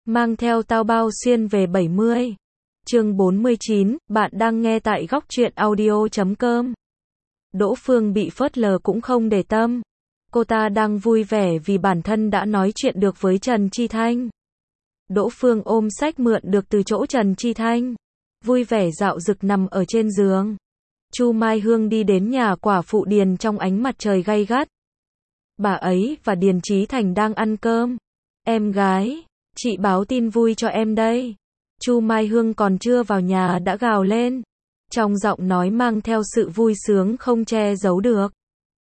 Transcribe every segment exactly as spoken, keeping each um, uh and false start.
mang theo tao bao xuyên về bảy mươi. Chương bốn mươi chín, bạn đang nghe tại góc truyện audio chấm com. Đỗ Phương bị phớt lờ cũng không để tâm. Cô ta đang vui vẻ vì bản thân đã nói chuyện được với Trần Chi Thanh. Đỗ Phương ôm sách mượn được từ chỗ Trần Chi Thanh, vui vẻ dạo dực nằm ở trên giường. Chu Mai Hương đi đến nhà quả phụ Điền trong ánh mặt trời gay gắt. Bà ấy và Điền Chí Thành đang ăn cơm. Em gái, chị báo tin vui cho em đây. Chu Mai Hương còn chưa vào nhà đã gào lên, trong giọng nói mang theo sự vui sướng không che giấu được.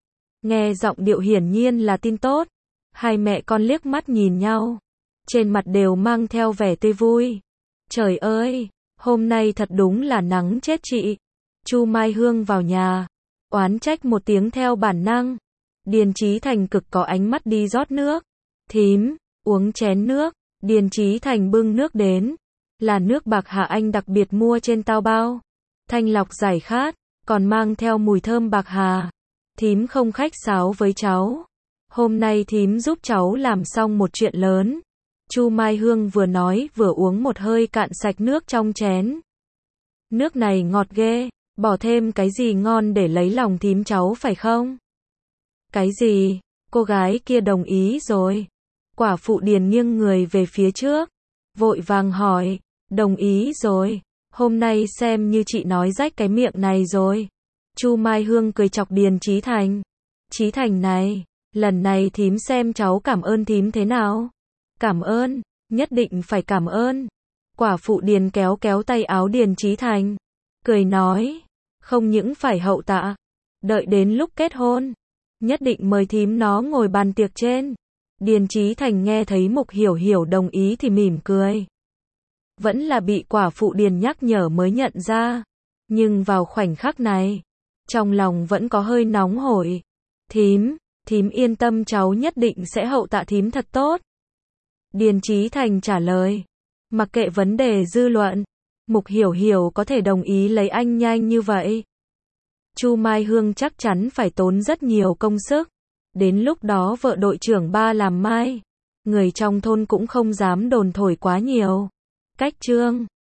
Nghe giọng điệu hiển nhiên là tin tốt. Hai mẹ con liếc mắt nhìn nhau, trên mặt đều mang theo vẻ tươi vui. Trời ơi, hôm nay thật đúng là nắng chết chị. Chu Mai Hương vào nhà, oán trách một tiếng theo bản năng. Điền Chí Thành cực có ánh mắt đi rót nước. Thím, uống chén nước. Điền Chí Thành bưng nước đến, là nước bạc Hà Anh đặc biệt mua trên tao bao. Thanh lọc giải khát, còn mang theo mùi thơm bạc hà. Thím không khách sáo với cháu. Hôm nay thím giúp cháu làm xong một chuyện lớn. Chu Mai Hương vừa nói vừa uống một hơi cạn sạch nước trong chén. Nước này ngọt ghê, bỏ thêm cái gì ngon để lấy lòng thím cháu phải không? Cái gì? Cô gái kia đồng ý rồi. Quả phụ Điền nghiêng người về phía trước, vội vàng hỏi, đồng ý rồi, hôm nay xem như chị nói rách cái miệng này rồi. Chu Mai Hương cười chọc Điền Chí Thành. Chí Thành này, lần này thím xem cháu cảm ơn thím thế nào? Cảm ơn, nhất định phải cảm ơn. Quả phụ Điền kéo kéo tay áo Điền Chí Thành, cười nói, không những phải hậu tạ, đợi đến lúc kết hôn, nhất định mời thím nó ngồi bàn tiệc trên. Điền Chí Thành nghe thấy Mục Hiểu Hiểu đồng ý thì mỉm cười. Vẫn là bị quả phụ Điền nhắc nhở mới nhận ra. Nhưng vào khoảnh khắc này, trong lòng vẫn có hơi nóng hổi. Thím, thím yên tâm cháu nhất định sẽ hậu tạ thím thật tốt. Điền Chí Thành trả lời. Mặc kệ vấn đề dư luận, Mục Hiểu Hiểu có thể đồng ý lấy anh nhanh như vậy. Chu Mai Hương chắc chắn phải tốn rất nhiều công sức. Đến lúc đó vợ đội trưởng ba làm mai, người trong thôn cũng không dám đồn thổi quá nhiều. Cách chương